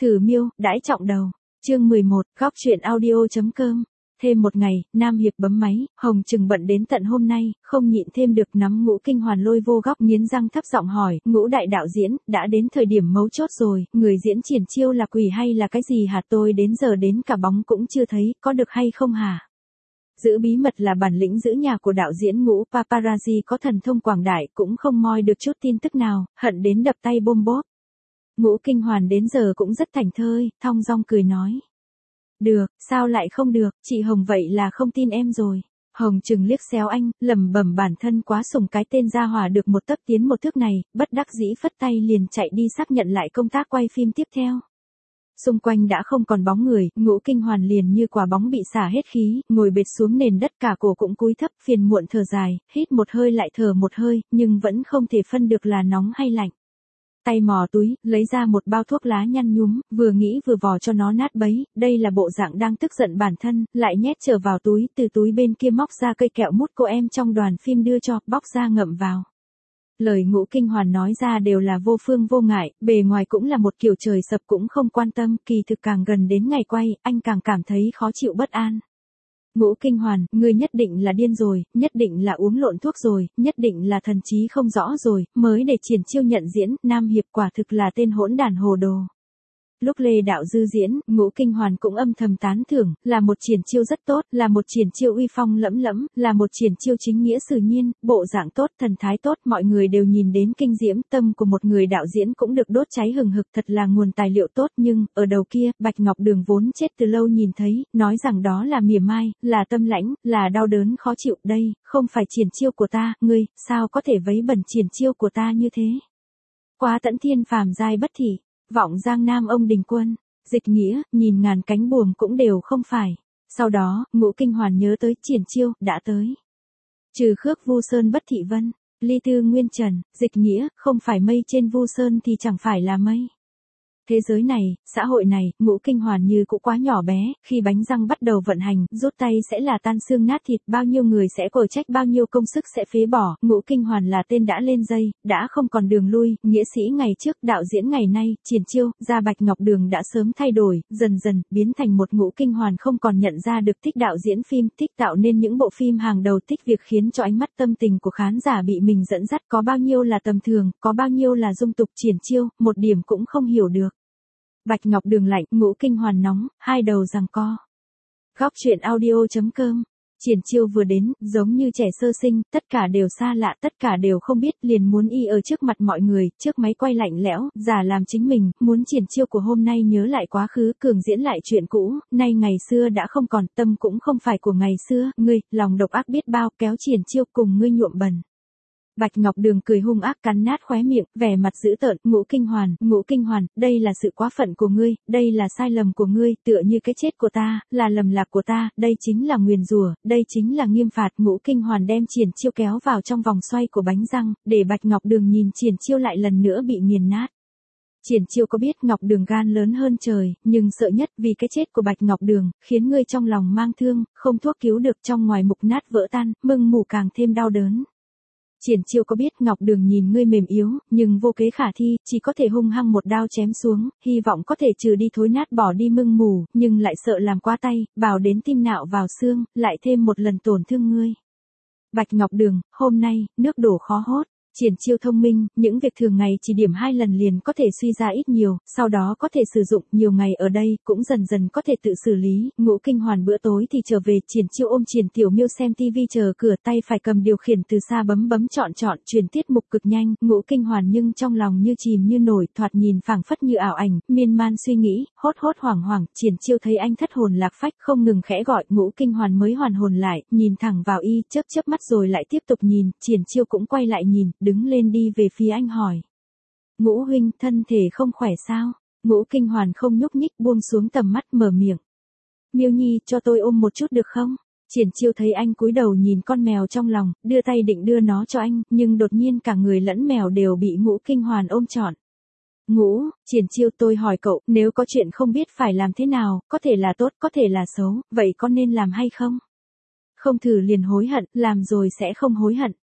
Thử miêu, đãi trọng đầu. Chương 11, góc truyện audio.com. Thêm một ngày, Nam Hiệp bấm máy, Hồng Trừng bận đến tận hôm nay, không nhịn thêm được nắm Ngũ Kinh Hoàn lôi vô góc nghiến răng thấp giọng hỏi, Ngũ đại đạo diễn, đã đến thời điểm mấu chốt rồi, người diễn triển chiêu là quỷ hay là cái gì hả, tôi đến giờ đến cả bóng cũng chưa thấy, có được hay không hả? Giữ bí mật là bản lĩnh giữ nhà của đạo diễn Ngũ, paparazzi có thần thông quảng đại cũng không moi được chút tin tức nào, hận đến đập tay bôm bốp. Ngũ Kinh Hoàn đến giờ cũng rất thảnh thơi, thong dong cười nói. Được, sao lại không được, chị Hồng vậy là không tin em rồi. Hồng Trừng liếc xéo anh, lẩm bẩm bản thân quá sủng cái tên gia hỏa được một tấc tiến một thước này, bất đắc dĩ phất tay liền chạy đi xác nhận lại công tác quay phim tiếp theo. Xung quanh đã không còn bóng người, Ngũ Kinh Hoàn liền như quả bóng bị xả hết khí, ngồi bệt xuống nền đất cả cổ cũng cúi thấp phiền muộn thở dài, hít một hơi lại thở một hơi, nhưng vẫn không thể phân được là nóng hay lạnh. Tay mò túi, lấy ra một bao thuốc lá nhăn nhúm, vừa nghĩ vừa vò cho nó nát bấy, đây là bộ dạng đang tức giận bản thân, lại nhét trở vào túi, từ túi bên kia móc ra cây kẹo mút cô em trong đoàn phim đưa cho, bóc ra ngậm vào. Lời Ngũ Kinh Hoàn nói ra đều là vô phương vô ngại, bề ngoài cũng là một kiểu trời sập cũng không quan tâm, kỳ thực càng gần đến ngày quay, anh càng cảm thấy khó chịu bất an. Ngũ Kinh Hoàn, ngươi nhất định là điên rồi, nhất định là uống lộn thuốc rồi, nhất định là thần trí không rõ rồi, mới để triển chiêu nhận diễn, Nam Hiệp quả thực là tên hỗn đản hồ đồ. Lúc Lê Đạo Dư diễn, Ngũ Kinh Hoàn cũng âm thầm tán thưởng, là một triển chiêu rất tốt, là một triển chiêu uy phong lẫm lẫm, là một triển chiêu chính nghĩa xử nhiên, bộ dạng tốt, thần thái tốt, mọi người đều nhìn đến kinh diễm, tâm của một người đạo diễn cũng được đốt cháy hừng hực, thật là nguồn tài liệu tốt, nhưng, ở đầu kia, Bạch Ngọc Đường vốn chết từ lâu nhìn thấy, nói rằng đó là mỉa mai, là tâm lãnh, là đau đớn khó chịu, đây, không phải triển chiêu của ta, ngươi, sao có thể vấy bẩn triển chiêu của ta như thế? Quá tẫn thiên phàm giai bất thị. Vọng Giang Nam ông Đình Quân, dịch nghĩa, nhìn ngàn cánh buồm cũng đều không phải. Sau đó, Ngũ Kinh Hoàn nhớ tới triển chiêu, đã tới. Trừ Khước Vu Sơn bất thị vân, ly tư nguyên trần, dịch nghĩa, không phải mây trên Vu Sơn thì chẳng phải là mây. Thế giới này, xã hội này, Ngũ Kinh Hoàn như cũng quá nhỏ bé, khi bánh răng bắt đầu vận hành, rút tay sẽ là tan xương nát thịt, bao nhiêu người sẽ quở trách, bao nhiêu công sức sẽ phế bỏ, Ngũ Kinh Hoàn là tên đã lên dây, đã không còn đường lui, nghĩa sĩ ngày trước, đạo diễn ngày nay, triển chiêu, ra Bạch Ngọc Đường đã sớm thay đổi, dần dần, biến thành một Ngũ Kinh Hoàn không còn nhận ra được thích đạo diễn phim, thích tạo nên những bộ phim hàng đầu, thích việc khiến cho ánh mắt tâm tình của khán giả bị mình dẫn dắt, có bao nhiêu là tầm thường, có bao nhiêu là dung tục, triển chiêu, một điểm cũng không hiểu được. Bạch Ngọc Đường lạnh, Ngũ Kinh Hoàn nóng, hai đầu giằng co. Góc truyện audio.com. Triển chiêu vừa đến, giống như trẻ sơ sinh, tất cả đều xa lạ, tất cả đều không biết, liền muốn y ở trước mặt mọi người, trước máy quay lạnh lẽo, giả làm chính mình, muốn triển chiêu của hôm nay nhớ lại quá khứ, cường diễn lại chuyện cũ, nay ngày xưa đã không còn, tâm cũng không phải của ngày xưa, ngươi, lòng độc ác biết bao, kéo triển chiêu cùng ngươi nhuộm bẩn. Bạch Ngọc Đường cười hung ác cắn nát khóe miệng, vẻ mặt dữ tợn, Ngũ Kinh Hoàn, đây là sự quá phận của ngươi, đây là sai lầm của ngươi, tựa như cái chết của ta, là lầm lạc của ta, đây chính là nguyền rủa, đây chính là nghiêm phạt. Ngũ Kinh Hoàn đem triển chiêu kéo vào trong vòng xoay của bánh răng, để Bạch Ngọc Đường nhìn triển chiêu lại lần nữa bị nghiền nát. Triển chiêu có biết Ngọc Đường gan lớn hơn trời, nhưng sợ nhất vì cái chết của Bạch Ngọc Đường, khiến ngươi trong lòng mang thương, không thuốc cứu được, trong ngoài mục nát vỡ tan, mưng mủ càng thêm đau đớn. Triển chiêu có biết Ngọc Đường nhìn ngươi mềm yếu, nhưng vô kế khả thi, chỉ có thể hung hăng một đao chém xuống, hy vọng có thể trừ đi thối nát bỏ đi mưng mù, nhưng lại sợ làm quá tay, bào đến tim nạo vào xương, lại thêm một lần tổn thương ngươi. Bạch Ngọc Đường, hôm nay, nước đổ khó hốt. Triển chiêu thông minh, những việc thường ngày chỉ điểm 2 lần liền có thể suy ra ít nhiều, sau đó có thể sử dụng, nhiều ngày ở đây, cũng dần dần có thể tự xử lý. Ngũ Kinh Hoàn bữa tối thì trở về, triển chiêu ôm triển tiểu miêu xem tivi chờ cửa, tay phải cầm điều khiển từ xa bấm chọn, truyền tiết mục cực nhanh. Ngũ Kinh Hoàn nhưng trong lòng như chìm như nổi, thoạt nhìn phảng phất như ảo ảnh, miên man suy nghĩ, hốt hoảng, triển chiêu thấy anh thất hồn lạc phách, không ngừng khẽ gọi, Ngũ Kinh Hoàn mới hoàn hồn lại, nhìn thẳng vào y, chớp mắt rồi lại tiếp tục nhìn, triển chiêu cũng quay lại nhìn, đứng lên đi về phía anh hỏi. Ngũ huynh, thân thể không khỏe sao? Ngũ Kinh Hoàn không nhúc nhích, buông xuống tầm mắt, mở miệng. Miêu Nhi, cho tôi ôm một chút được không? Triển chiêu thấy anh cúi đầu nhìn con mèo trong lòng, đưa tay định đưa nó cho anh, nhưng đột nhiên cả người lẫn mèo đều bị Ngũ Kinh Hoàn ôm trọn. Ngũ, triển chiêu, tôi hỏi cậu, nếu có chuyện không biết phải làm thế nào, có thể là tốt, có thể là xấu, vậy có nên làm hay không? Không thử liền hối hận, làm rồi sẽ không hối hận.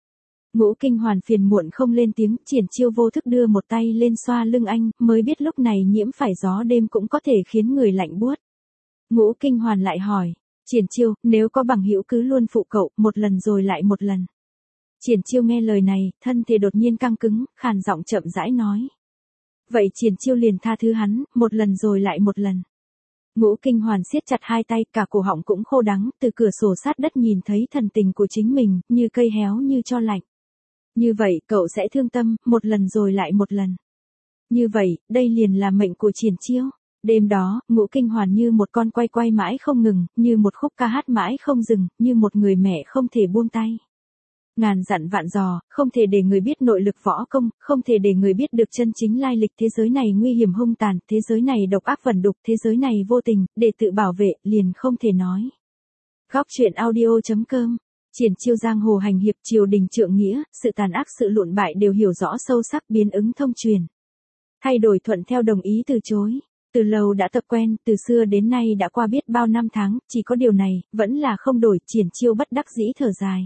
Ngũ Kinh Hoàn phiền muộn không lên tiếng, Triển Chiêu vô thức đưa một tay lên xoa lưng anh, mới biết lúc này nhiễm phải gió đêm cũng có thể khiến người lạnh buốt. Ngũ Kinh Hoàn lại hỏi, Triển Chiêu, nếu có bằng hữu cứ luôn phụ cậu, một lần rồi lại một lần. Triển Chiêu nghe lời này, thân thể đột nhiên căng cứng, khàn giọng chậm rãi nói. Vậy Triển Chiêu liền tha thứ hắn, một lần rồi lại một lần. Ngũ Kinh Hoàn siết chặt hai tay, cả cổ họng cũng khô đắng, từ cửa sổ sát đất nhìn thấy thần tình của chính mình, như cây héo như tro lạnh. Như vậy, cậu sẽ thương tâm, một lần rồi lại một lần. Như vậy, đây liền là mệnh của Triển Chiêu. Đêm đó, Ngũ Kinh Hoàn như một con quay quay mãi không ngừng, như một khúc ca hát mãi không dừng, như một người mẹ không thể buông tay. Ngàn dặn vạn dò, không thể để người biết nội lực võ công, không thể để người biết được chân chính lai lịch thế giới này nguy hiểm hung tàn, thế giới này độc ác vẩn đục, thế giới này vô tình, để tự bảo vệ, liền không thể nói. Góc truyện audio.com. Triển Chiêu giang hồ hành hiệp, triều đình trượng nghĩa, sự tàn ác sự lụn bại đều hiểu rõ sâu sắc, biến ứng thông truyền. Thay đổi thuận theo, đồng ý từ chối. Từ lâu đã tập quen, từ xưa đến nay đã qua biết bao năm tháng, chỉ có điều này, vẫn là không đổi, Triển Chiêu bất đắc dĩ thở dài.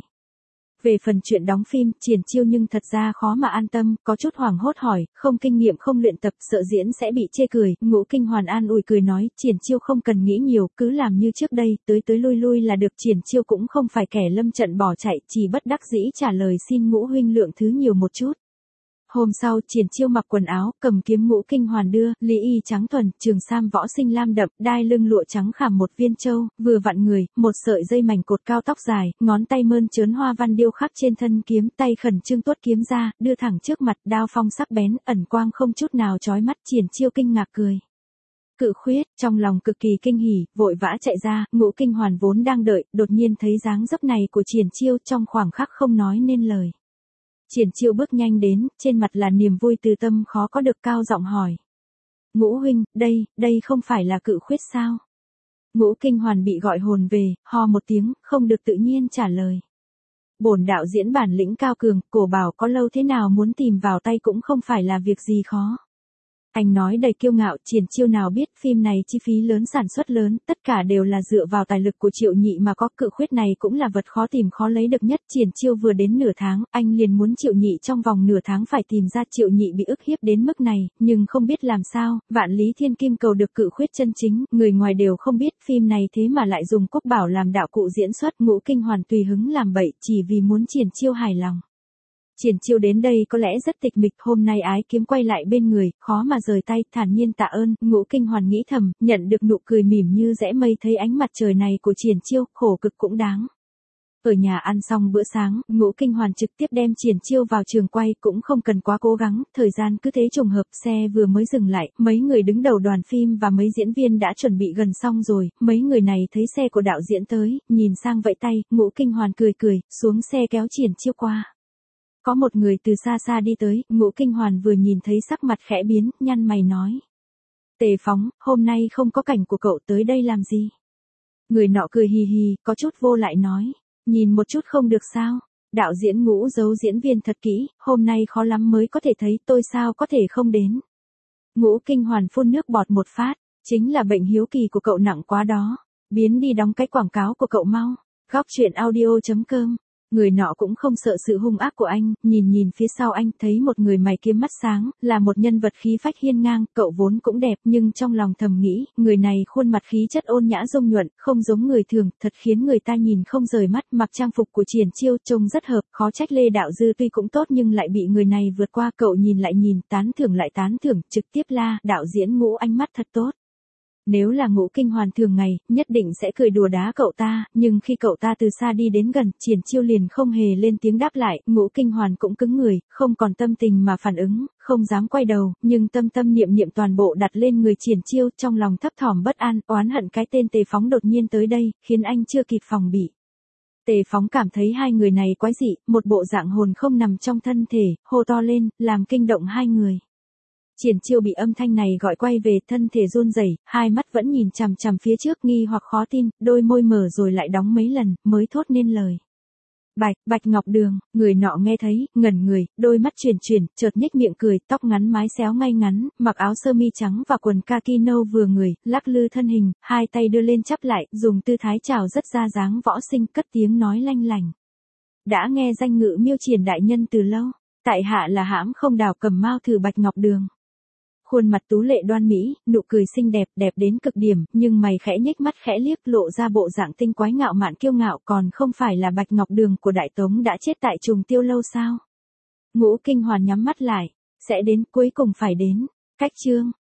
Về phần chuyện đóng phim, Triển Chiêu nhưng thật ra khó mà an tâm, có chút hoảng hốt hỏi, không kinh nghiệm không luyện tập, sợ diễn sẽ bị chê cười. Ngũ Kinh Hoàn an ủi cười nói, Triển Chiêu không cần nghĩ nhiều, cứ làm như trước đây, tới lui lui là được. Triển Chiêu cũng không phải kẻ lâm trận bỏ chạy, chỉ bất đắc dĩ trả lời xin Ngũ huynh lượng thứ nhiều một chút. Hôm sau, Triển Chiêu mặc quần áo, cầm kiếm. Ngũ Kinh Hoàn đưa, lý y trắng thuần, trường sam võ sinh lam đậm, đai lưng lụa trắng khảm một viên châu, vừa vặn người, một sợi dây mảnh cột cao tóc dài, ngón tay mơn trớn hoa văn điêu khắc trên thân kiếm, tay khẩn trương tuốt kiếm ra, đưa thẳng trước mặt, đao phong sắc bén, ẩn quang không chút nào chói mắt. Triển Chiêu kinh ngạc cười. Cự Khuyết, trong lòng cực kỳ kinh hỉ, vội vã chạy ra. Ngũ Kinh Hoàn vốn đang đợi, đột nhiên thấy dáng dấp này của Triển Chiêu, trong khoảng khắc không nói nên lời. Triển Chiêu bước nhanh đến, trên mặt là niềm vui từ tâm khó có được, cao giọng hỏi. Ngũ huynh, đây không phải là Cự Khuyết sao? Ngũ Kinh Hoàn bị gọi hồn về, ho một tiếng, không được tự nhiên trả lời. Bổn đạo diễn bản lĩnh cao cường, cổ bảo có lâu thế nào muốn tìm vào tay cũng không phải là việc gì khó. Anh nói đầy kiêu ngạo. Triển Chiêu nào biết phim này chi phí lớn, sản xuất lớn, tất cả đều là dựa vào tài lực của Triệu Nhị mà có. Cự Khuyết này cũng là vật khó tìm khó lấy được nhất. Triển Chiêu vừa đến nửa tháng, anh liền muốn Triệu Nhị trong vòng nửa tháng phải tìm ra. Triệu Nhị bị ức hiếp đến mức này, nhưng không biết làm sao, Vạn Lý Thiên Kim cầu được Cự Khuyết chân chính, người ngoài đều không biết phim này thế mà lại dùng Cúc Bảo làm đạo cụ diễn xuất. Ngũ Kinh Hoàn tùy hứng làm bậy, chỉ vì muốn Triển Chiêu hài lòng. Triển Chiêu đến đây có lẽ rất tịch mịch, hôm nay ái kiếm quay lại bên người, khó mà rời tay, thản nhiên tạ ơn. Ngũ Kinh Hoàn nghĩ thầm, nhận được nụ cười mỉm như rẽ mây, thấy ánh mặt trời này của Triển Chiêu, khổ cực cũng đáng. Ở nhà ăn xong bữa sáng, Ngũ Kinh Hoàn trực tiếp đem Triển Chiêu vào trường quay, cũng không cần quá cố gắng, thời gian cứ thế trùng hợp. Xe vừa mới dừng lại, mấy người đứng đầu đoàn phim và mấy diễn viên đã chuẩn bị gần xong rồi. Mấy người này thấy xe của đạo diễn tới, nhìn sang vẫy tay. Ngũ Kinh Hoàn cười cười, xuống xe kéo Triển Chiêu qua. Có một người từ xa xa đi tới, Ngũ Kinh Hoàn vừa nhìn thấy sắc mặt khẽ biến, nhăn mày nói. Tề Phóng, hôm nay không có cảnh của cậu, tới đây làm gì? Người nọ cười hì hì, có chút vô lại nói. Nhìn một chút không được sao? Đạo diễn Ngũ giấu diễn viên thật kỹ, hôm nay khó lắm mới có thể thấy, tôi sao có thể không đến? Ngũ Kinh Hoàn phun nước bọt một phát, chính là bệnh hiếu kỳ của cậu nặng quá đó. Biến đi đóng cái quảng cáo của cậu mau. Góc truyện audio.com. Người nọ cũng không sợ sự hung ác của anh, nhìn phía sau anh, thấy một người mày kiếm mắt sáng, là một nhân vật khí phách hiên ngang. Cậu vốn cũng đẹp, nhưng trong lòng thầm nghĩ, người này khuôn mặt khí chất ôn nhã dung nhuận, không giống người thường, thật khiến người ta nhìn không rời mắt. Mặc trang phục của Triển Chiêu trông rất hợp, khó trách Lê Đạo Dư tuy cũng tốt nhưng lại bị người này vượt qua. Cậu nhìn lại nhìn, tán thưởng lại tán thưởng, trực tiếp la, đạo diễn Ngũ ánh mắt thật tốt. Nếu là Ngũ Kinh Hoàn thường ngày, nhất định sẽ cười đùa đá cậu ta, nhưng khi cậu ta từ xa đi đến gần, Triển Chiêu liền không hề lên tiếng đáp lại. Ngũ Kinh Hoàn cũng cứng người, không còn tâm tình mà phản ứng, không dám quay đầu, nhưng tâm niệm toàn bộ đặt lên người Triển Chiêu, trong lòng thấp thỏm bất an, oán hận cái tên Tề Phóng đột nhiên tới đây, khiến anh chưa kịp phòng bị. Tề Phóng cảm thấy hai người này quái dị, một bộ dạng hồn không nằm trong thân thể, hô to lên, làm kinh động hai người. Triển Chiêu bị âm thanh này gọi quay về, thân thể run rẩy, hai mắt vẫn nhìn chằm chằm phía trước, nghi hoặc khó tin, đôi môi mở rồi lại đóng mấy lần, mới thốt nên lời. Bạch Ngọc Đường. Người nọ nghe thấy, ngẩn người, đôi mắt chuyển, chợt nhếch miệng cười, tóc ngắn mái xéo ngay ngắn, mặc áo sơ mi trắng và quần kaki nâu vừa người, lắc lư thân hình, hai tay đưa lên chắp lại, dùng tư thái chào rất ra dáng võ sinh, cất tiếng nói lanh lảnh. đã nghe danh Ngự Miêu Triển đại nhân từ lâu, tại hạ là hãm không đào cầm mao thử Bạch Ngọc Đường. Khuôn mặt tú lệ đoan mỹ, nụ cười xinh đẹp, đẹp đến cực điểm, nhưng mày khẽ nhếch mắt khẽ liếc lộ ra bộ dạng tinh quái ngạo mạn kiêu ngạo, còn không phải là Bạch Ngọc Đường của Đại Tống đã chết tại Trùng Tiêu lâu sao? Ngũ Kinh Hoàn nhắm mắt lại, sẽ đến, cuối cùng phải đến. Cách chương